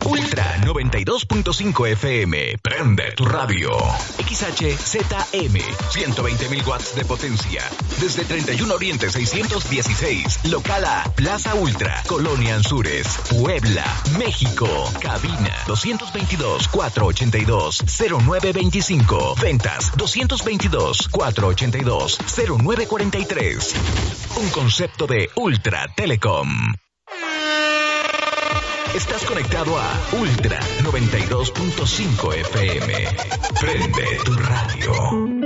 Ultra 92.5 FM. Prende tu radio. XHZM. 120.000 watts de potencia. Desde 31 Oriente 616. Local A. Plaza Ultra. Colonia Anzures. Puebla. México. Cabina 222-482-0925. Ventas 222-482-0943. Un concepto de Ultra Telecom. Estás conectado a Ultra 92.5 FM. Prende tu radio.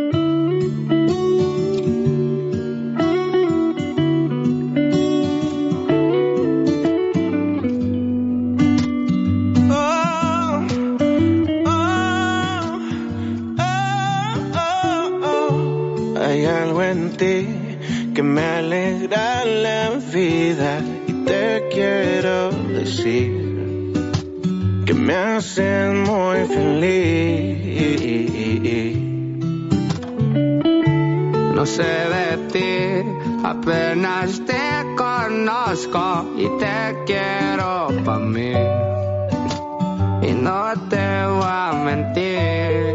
Hay algo en ti que me alegra la vida y te quiero decir que me hacen muy feliz. No sé de ti, apenas te conozco y te quiero pa' mí. Y no te voy a mentir.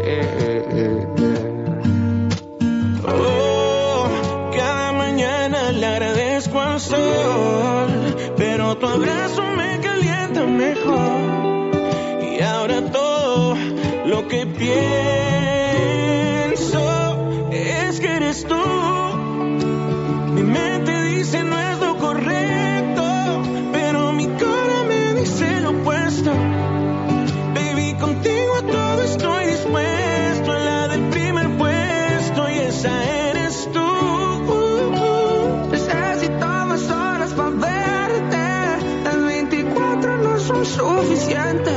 Oh, cada mañana le agradezco al sol, pero tu abrazo me calienta mejor. Y ahora todo lo que pienso es que eres tú. Mi mente dice no es lo correcto, pero mi cara me dice lo opuesto. Baby, contigo a todo estoy dispuesto. En la del primer puesto y esa eres tú. Necesito más horas para verte. Las 24 no son suficientes.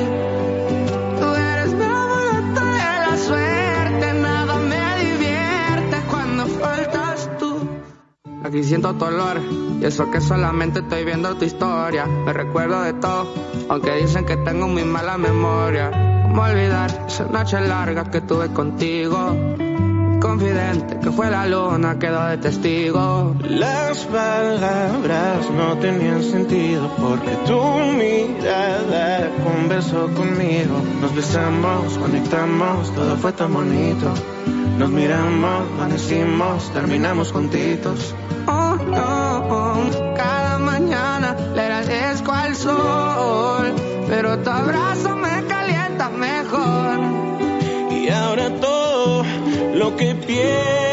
Aquí siento tu olor, y eso que solamente estoy viendo tu historia. Me recuerdo de todo, aunque dicen que tengo muy mala memoria. ¿Cómo olvidar esa noche larga que tuve contigo? Confidente que fue la luna, quedó de testigo. Las palabras no tenían sentido porque tu mirada conversó conmigo. Nos besamos, conectamos, todo fue tan bonito. Nos miramos, amanecimos, terminamos juntitos. Oh, no, cada mañana le agradezco al sol, pero tu abrazo me calienta mejor. Y ahora todo lo que pienso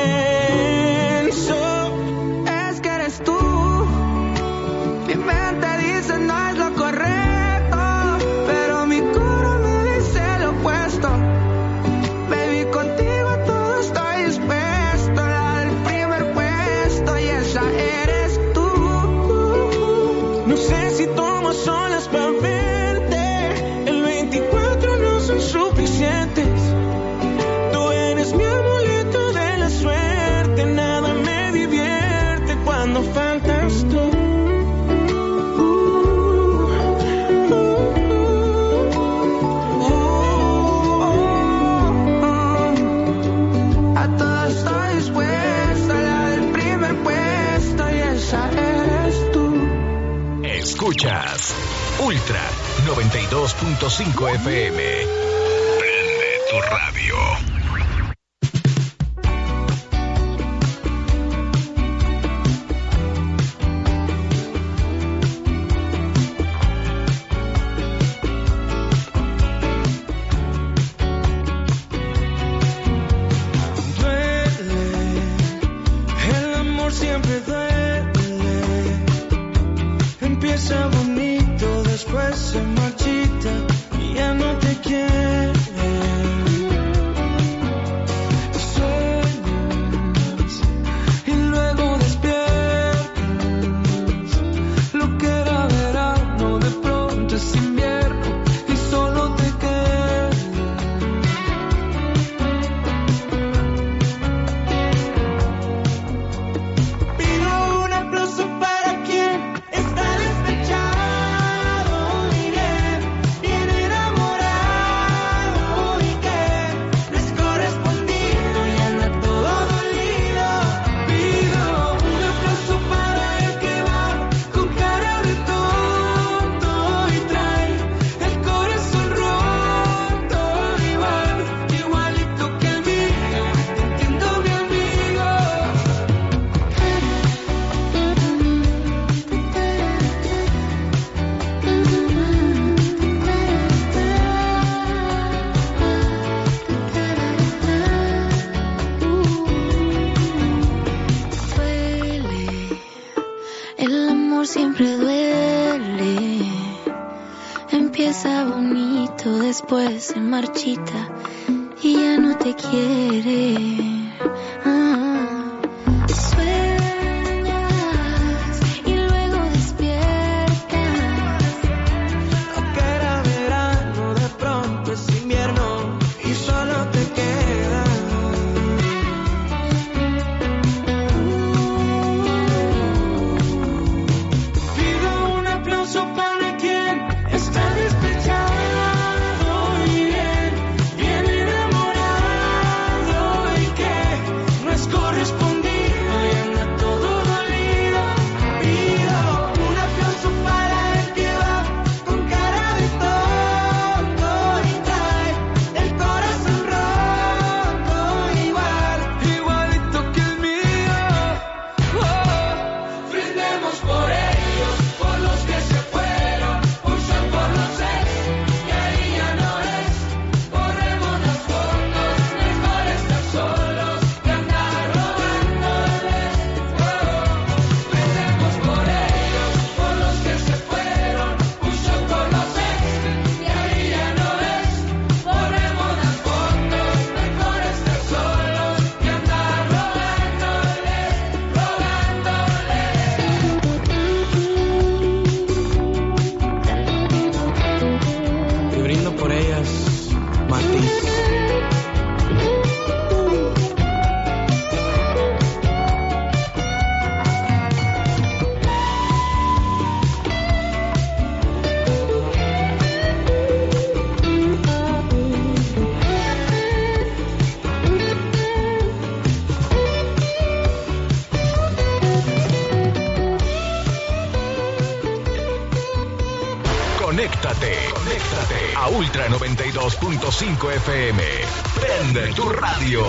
es que eres tú. Mi mente dice no es lo correcto, pero mi corazón me dice lo opuesto. Baby, contigo todo estoy dispuesto. La del primer puesto y esa eres tú. No sé si tomo solas para verte. El 24 no son suficientes. Tú eres mi amuleto de la suerte. Nada me divierte cuando faltas tú. A todo estoy dispuesta. La del primer puesto y esa eres tú. Escuchas Ultra 92.5 FM. Prende tu radio. El amor siempre duele. Empieza bonito, después se marchita y ya no te quiere. Empieza bonito, después se marchita y ya no te quiere. Sueñas y luego despiertas. Lo que era verano de pronto es invierno y solo te queda. Pido un aplauso para quien está despechado y bien enamorado y que no es correspondido y anda todo dolido. Pido un aplauso para el que va con cara de tonto y trae el corazón roto igualito que el mío. Brindemos por ellos, por los que se fueron, un shot por los ex, que ahí ya no es. Borremos las fotos, mejor estar solos que andar robándoles. Brindemos por ellos, por los que se fueron, un shot por los ex, que ahí ya no es. Borremos las fotos, mejor estar solos que andar robándoles. Y brindo por ellas, Matiz. Conéctate a Ultra 92.5 FM. Prende tu radio.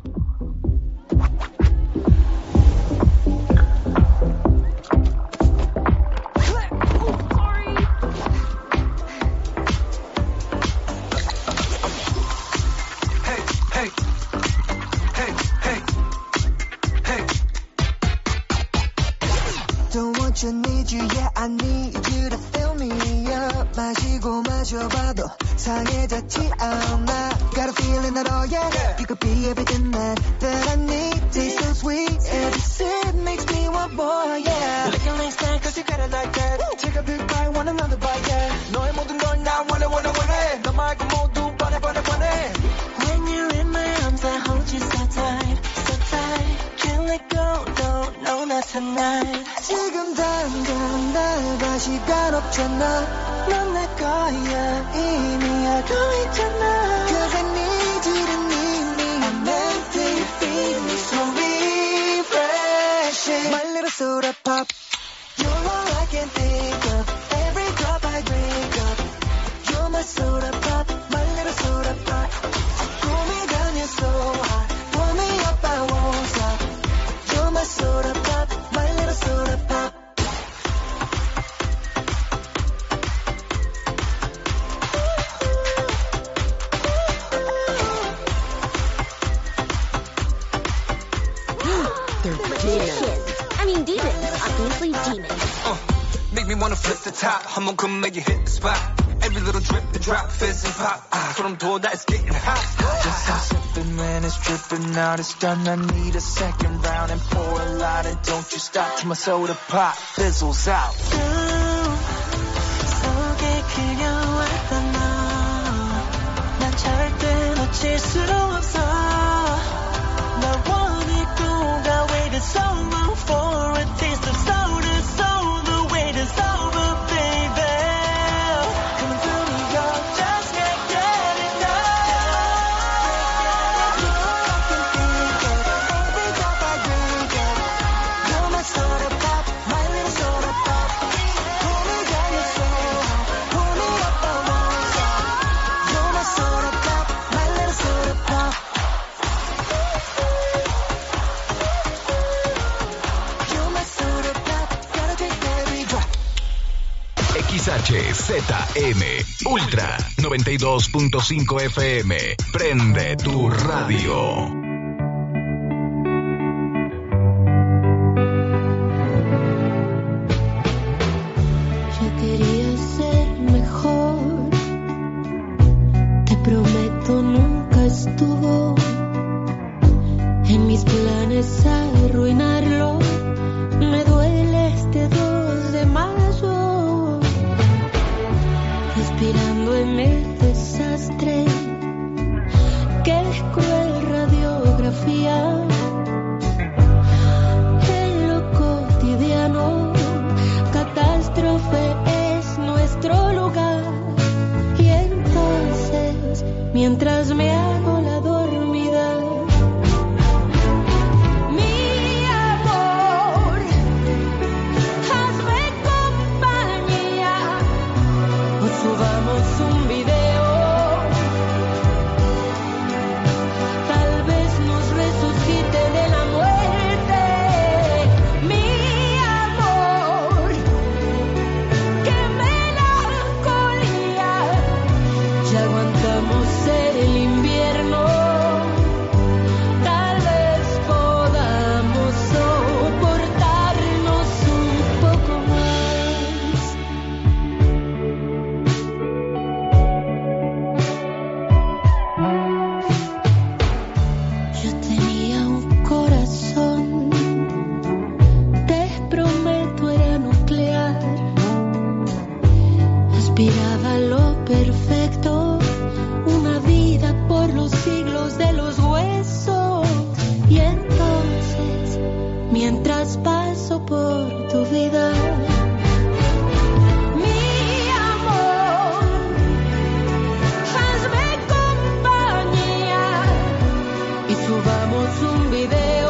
Don't want you, need you, yeah, I need you to fill me up. 마시고 마셔봐도 상해졌지 않아. Got a feeling that, oh yeah, you could be everything that I need. Taste so sweet, every sip makes me want more, yeah. Looking like that, cause you got it like that. Take a big bite, want another bite, yeah. 너의 모든 걸 나 원해. 너 말고 모두 번해. When you're in my arms, I hold you so tight. Can't let go, no, not tonight. 지금 당장 날 봐, 시간 없잖아. 넌 내 거야, 이미 알고 있잖아. Cause I need you to need me. I'm meant to feed me, so refreshing. My little soda pop. You're all I can think of. Every drop I drink up. You're my soda pop, my little soda pop. Pull me down, you're so hot. Pull me up, I won't stop. You're my soda pop, my little soda pop. Demons, obviously demons. Make me wanna flip the top. 한번 come make you hit the spot. Every little drip, the drop, fizz and pop. 소름 돋아, it's getting hot. Just I'm sipping when it's dripping out. It's done. I need a second round and pour a lot. And don't you stop till my soda pop fizzles out. 속에 그려왔던 너. 난 절대 놓칠 수 없어. 널 원했고 가 waited so long for a taste of soda. So the wait is over, baby. Coming through New York, just can't get enough. You're all I can think of. Every drop I drink up. You're my soda pop, my little soda pop. Pull me down, you're so hot. Pull me up, I won't stop. You're my soda pop, my little soda pop. You're my soda pop, gotta drink every drop. XHZM Ultra 92.5 FM. Prende tu radio. Yo quería ser mejor. en el desastre. Qué cruel radiografía. En lo cotidiano, catástrofe es nuestro lugar. Y entonces, mientras me hago la dormida, mi amor, hazme compañía o subamos un video. Tal vez nos resucite de la muerte. Mi amor, qué melancolía. Ya aguantamos el invierno. Tal vez podamos soportarnos un poco más. Yo tenía un corazón, te prometo era nuclear. Aspiraba a lo perfecto, una vida por los siglos de los huesos. Y entonces, mientras paso por tu vida, mi amor, hazme compañía y subamos un video.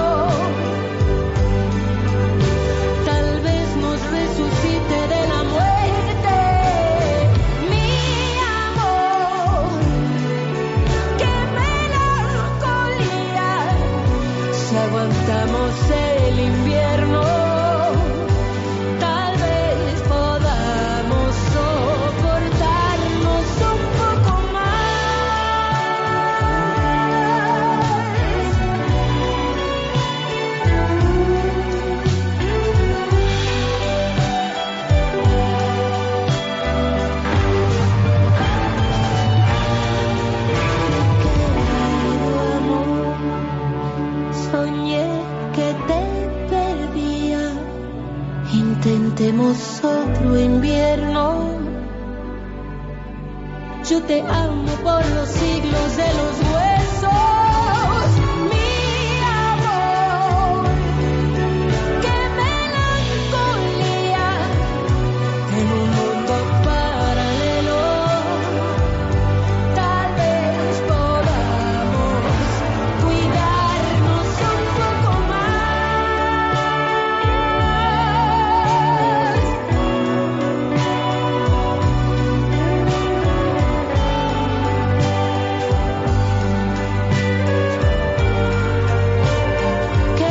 Tal vez nos resucite de la muerte. Mi amor, qué melancolía. Si aguantamos el invierno, tal vez podamos soportarnos un poco Querido amor, soñé que te perdía. Intentemos otro invierno. Yo te amo por los siglos de los huesos. Mi amor, qué melancolía. En un mundo paralelo, tal vez podamos cuidarnos un poco Qué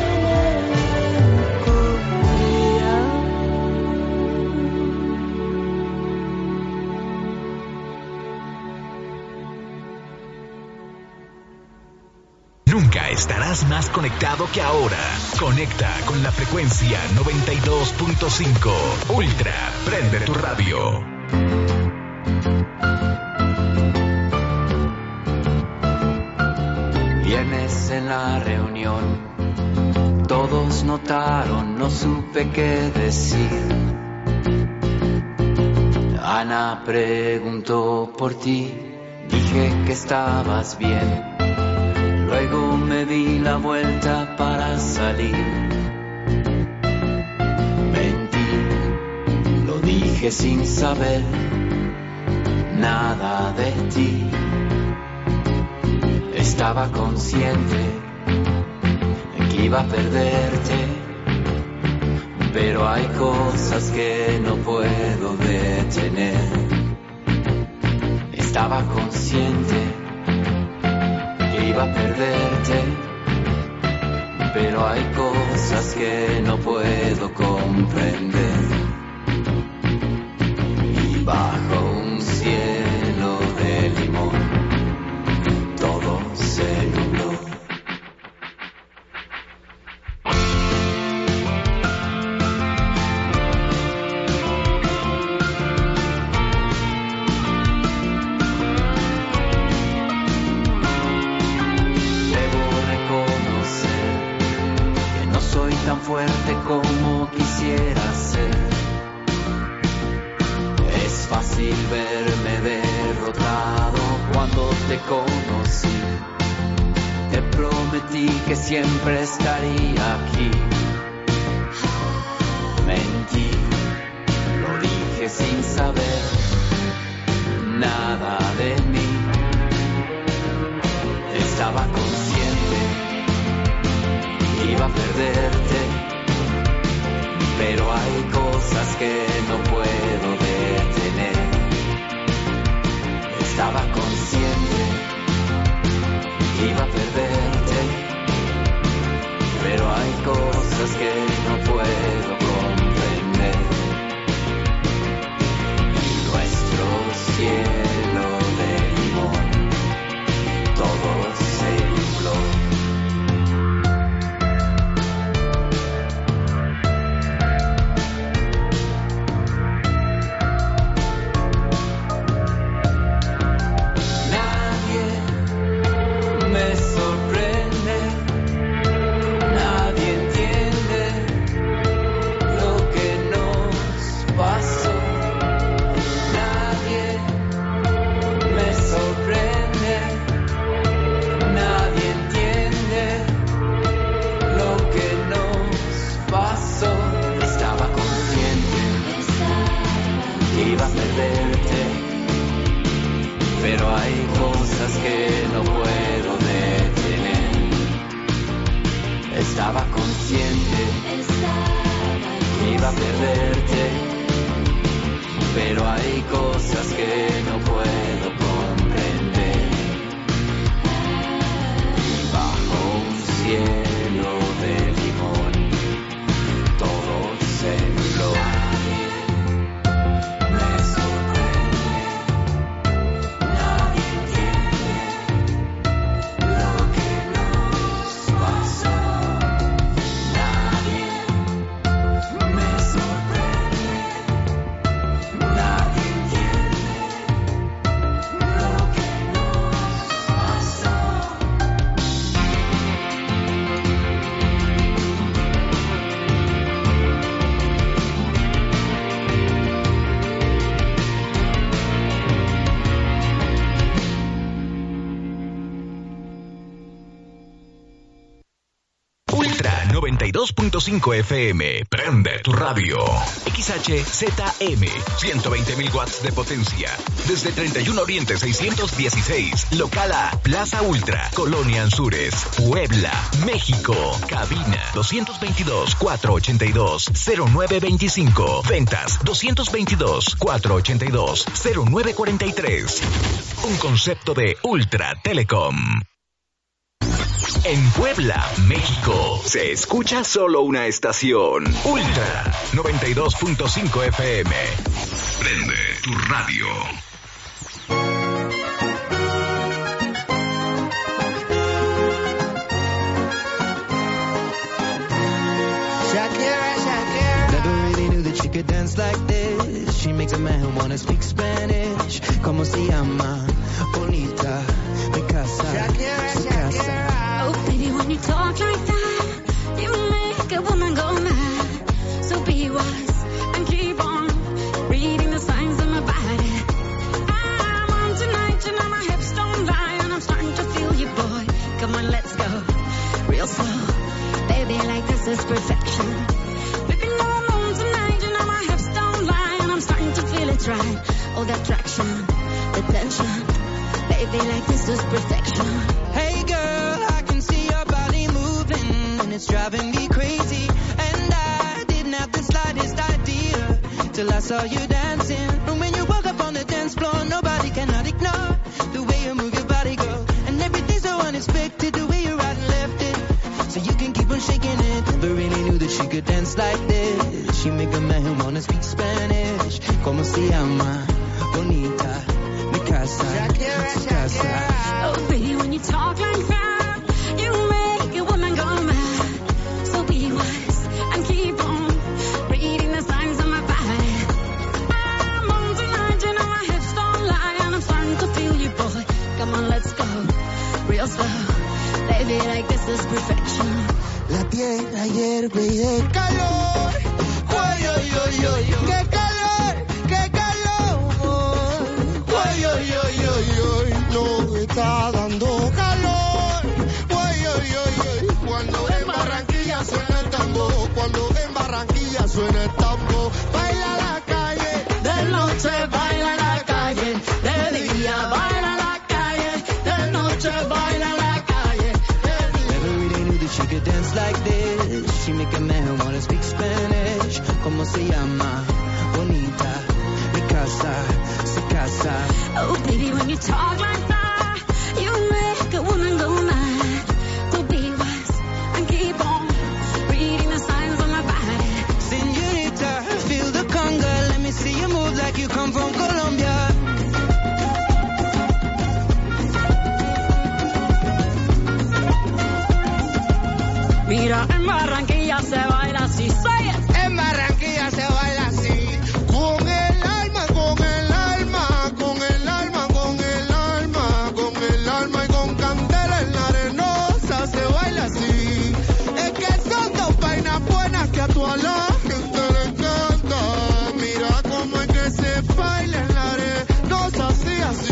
melancolía. Nunca estarás más conectado que ahora. Conecta con la frecuencia 92.5. Ultra, prende tu radio. Viernes en la reunión, todos notaron, no supe qué decir. Ana preguntó por ti, dije que estabas bien. Luego me di la vuelta para salir. Mentí, lo dije sin saber nada de ti. Estaba consciente que iba a perderte, pero hay cosas que no puedo detener. Estaba consciente que iba a perderte, pero hay cosas que no puedo comprender. Y bajo un cielo de limón, todo se nubló. Fuerte como quisiera ser. Es fácil ver te conocí, te prometí que siempre estaría aquí. Mentí, lo dije sin saber nada de mí. Estaba consciente, iba a perderte, pero hay cosas que no puedo detener. Estaba consciente, iba a perderte, pero hay cosas que no puedo comprender. Y nuestro cielo de limón, todo se nubló. Pero hay cosas que no puedo detener. Estaba consciente, iba a perderte, pero hay cosas que no puedo comprender. Bajo un cielo de limón, todo se nubló. Ultra 92.5 FM, prende tu radio. XHZM, 120.000 watts de potencia. Desde 31 Oriente 616, local A, Plaza Ultra, Colonia Anzures, Puebla, México. Cabina 222-482-0925. Ventas 222-482-0943. Un concepto de Ultra Telecom. En Puebla, México, se escucha solo una estación. Ultra 92.5 FM. Prende tu radio. Shakira, Shakira. Never really knew that she could dance like this. She makes a man wanna speak Spanish. Como se llama? Bonita, mi casa, Shakira, su casa. Oh, baby, when you talk like that, you make a woman go mad. So be wise and keep on reading the signs of my body. I'm on tonight, you know my hips don't lie, and I'm starting to feel you, boy. Come on, let's go real slow. Baby, like this is perfection. Baby, no, I'm on tonight, you know my hips don't lie, and I'm starting to feel it's right. Oh, that traction, the tension. Baby, like this is perfection. Hey girl, I can see your body moving, and it's driving me crazy. And I didn't have the slightest idea till I saw you dancing. And when you walk up on the dance floor, nobody cannot ignore the way you move your body, girl. And everything's so unexpected, the way you right and left it, so you can keep on shaking it. Never really knew that she could dance like this. She make a man wanna speak Spanish. Como se llama? Bonita, mi casa, su casa. Oh, baby, when you talk like that, you make a woman go mad. So be wise and keep on reading the signs of my body. I'm on tonight, you know my hips don't lie, and I'm starting to feel you, boy. Come on, let's go real slow. Baby, like this is perfection. La tierra hierve y de calor. Ay, ay, ay, ay, qué calor, qué calor. Ay, ay, ay, ay, ay, no está Oh, baby, when you talk like that, you make a woman go mad. So be wise and keep on reading the signs on my body. Señorita, feel the conga. Let me see you move like you come from Colombia. Mira, en Barranquilla se baila así, say it. En Barranquilla se baila así. Con el alma, con el alma, con el alma, con el alma, con el alma y con candela en la arenosa se baila así. Es que son dos vainas buenas que a toda la gente le encanta. Mira cómo es que se baila en la arenosa así, así.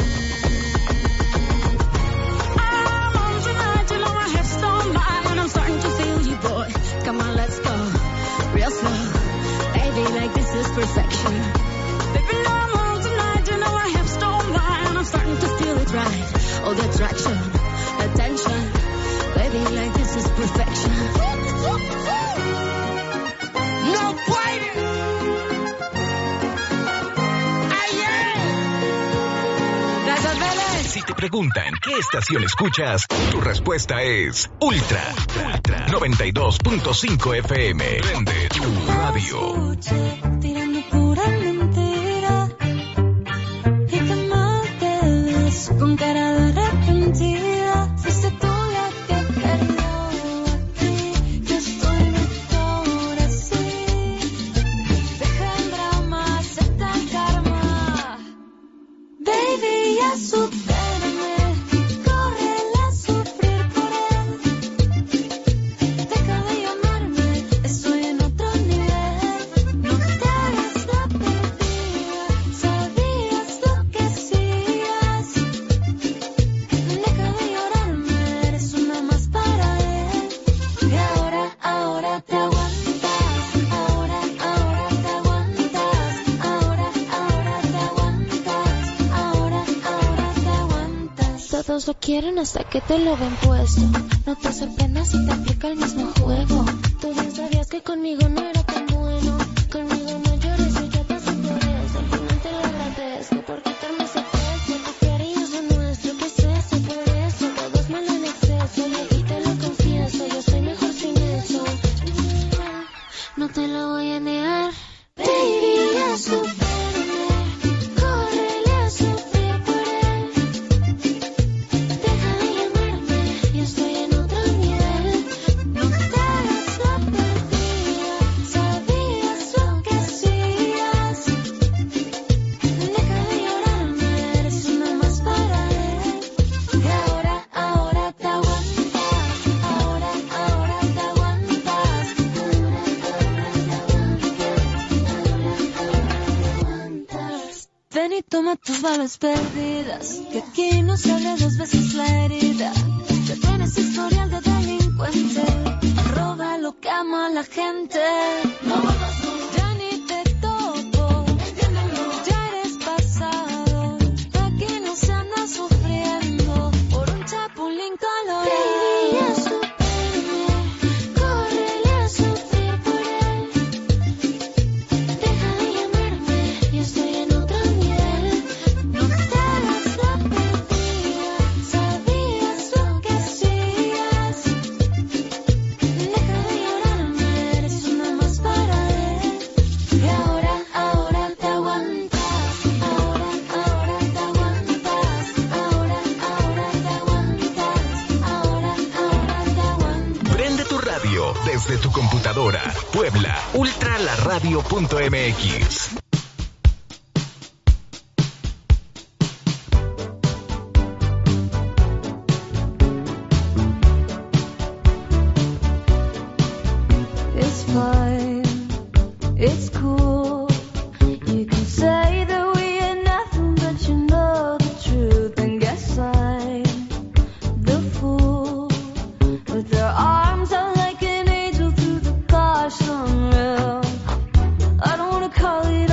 I'm on tonight, you know my hips don't lie, and I'm starting to feel you, boy. Come on, let's go, real slow. Baby, like this is perfection. Baby, no, I'm on tonight, you know my hips don't lie, and I'm starting to feel it right. Oh, the attraction, the tension. Baby, like this is perfection. No fighting. Gracias, Vélez. Si te preguntan qué estación escuchas, tu respuesta es Ultra 92.5 FM. Prende tu radio. Escuché tirando pura mentira y qué mal te ves con cara de arrepentida. Fuiste tú la que cayó aquí, yo estoy mejor así. Deja el drama, acepta el karma. Baby, ya supérame, córrele a sufrir por él. Deja de llamarme, estoy en otro nivel. No te hagas la perdida, sabías lo que hacías. Deja de llorarme, eres una más para él. Y ahora te aguantas, ahora te aguantas, ahora te aguantas. Todos lo quieren hasta que te lo ven puesto. No te sorprendas si te aplica el mismo juego. Tú bien sabías que conmigo no era tan bueno. Conmigo no llores, yo ya pasé por eso. Al final te lo agradezco por quitarme ese peso. Tu cariño es lo nuestro, que es eso. Por eso todo es malo en exceso. Y te lo confieso, yo soy mejor sin eso. No te lo voy a negar. Baby, ya supérame, córrele a sufrir por él. Deja de llamarme, yo estoy en otro nivel. No te hagas la perdida, sabías lo que hacías. Deja de llorarme, eres una más para él. Y ahora te aguantas, ahora te aguantas. Ven y toma tus balas perdidas, que aquí no se abre dos veces la herida. Ya tienes historial de delincuente, roba lo que ama la gente. Ya ni te toco, ya eres pasado. Aquí no se anda sufriendo por un chapulín colorado. Baby, ya supérame, córrele a sufrir por él. Deja de llamarme, yo estoy en otro nivel. No te hagas la perdida, sabías lo que hacías. Deja de llorarme, eres una más para él. Y ahora te aguantas, ahora te aguantas, ahora te aguantas. Prende tu radio desde tu computadora. Puebla, ultralaradio.mx. It's fine, it's cool. You can say that we ain't nothing, but you know the truth. And guess I'm the fool with their arms out like an angel through the gosh unreal. I don't wanna call it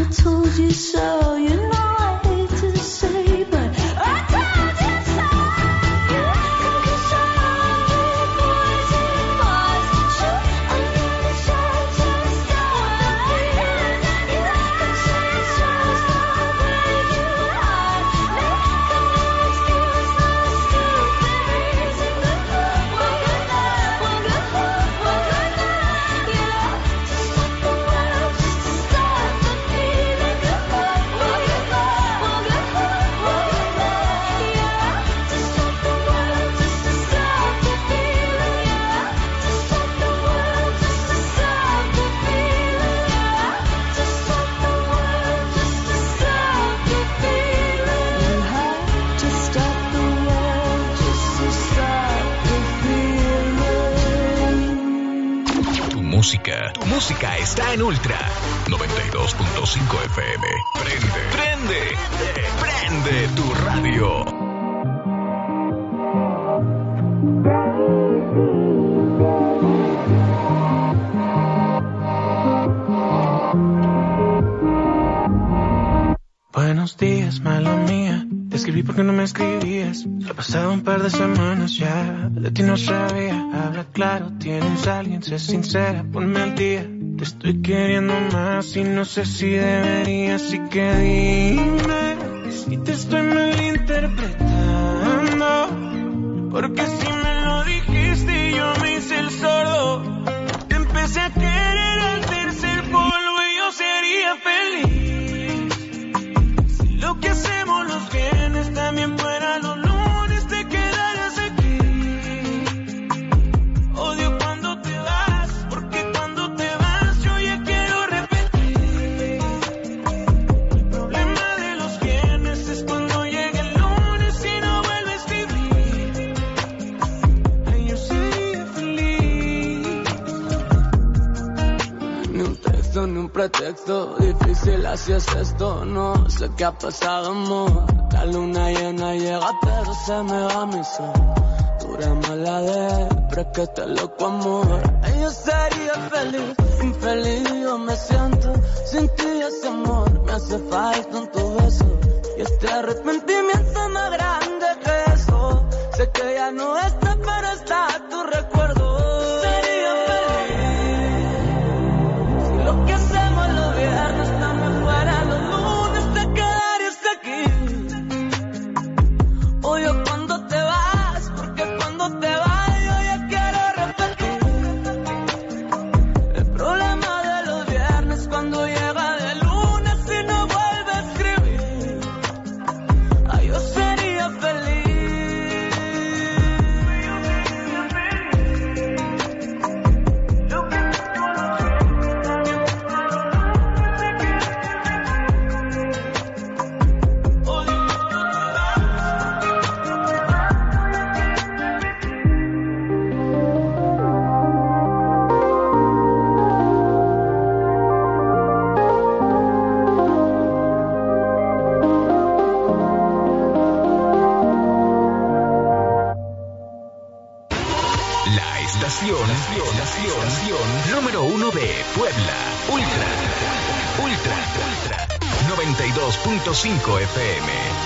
told you so, you know I hate to say, but I told you so. You can control me, poison bars. Shoot under the shirt, just away. You can change just I'll break your heart. Make an excuse, no stupid reason. One good night, one good night, one good night. You know, to stop the world, just to stop the feeling. One good night, one good night, one good night. You know, to stop the world, just to stop the feeling. Yeah, to stop the world, just to stop the feeling. Yeah, to stop the world, just to stop the feeling. You have to stop the world just to stop the feeling. Tu música está en Ultra 92.5 FM. Prende tu radio. Buenos días, mala mía. Te escribí porque no me escribías. Ha pasado un par de semanas ya. De ti no sabía. Habla claro, tienes a alguien, sé sincera, ponme al día. Te estoy queriendo más y no sé si debería. Así que dime si te estoy malinterpretando. Porque si me lo dijiste y yo me hice el sordo. Te empecé a querer al tercer polvo y yo sería feliz. Lo que hacemos los viernes también fuera los lunes, te quedarías aquí. Odio cuando te vas, porque cuando te vas yo ya quiero repetir. El problema de los viernes es cuando llega el lunes y no vuelve a escribir. Ay, yo sería feliz. Ni un texto, ni un pretexto, difícil así es esto, no sé qué ha pasado, amor. La luna llena llega, pero se me va mi sol. Dura mala depre, que te loco, amor. Ay, yo sería feliz, infeliz yo me siento. Sin ti ese amor me hace falta en tu beso. Y este arrepentimiento más grande que eso. Sé que ya no está, pero está tu recuerdo. Sería feliz si lo que hacemos los viernes también fuera los lunes, te quedarías aquí. Odio cuando te vas, porque cuando te vas yo ya quiero repetir. El problema de los viernes cuando llega de lunes y no vuelve a escribir. Ay, yo sería feliz. La estación número 1 de Puebla. Ultra 92.5 FM.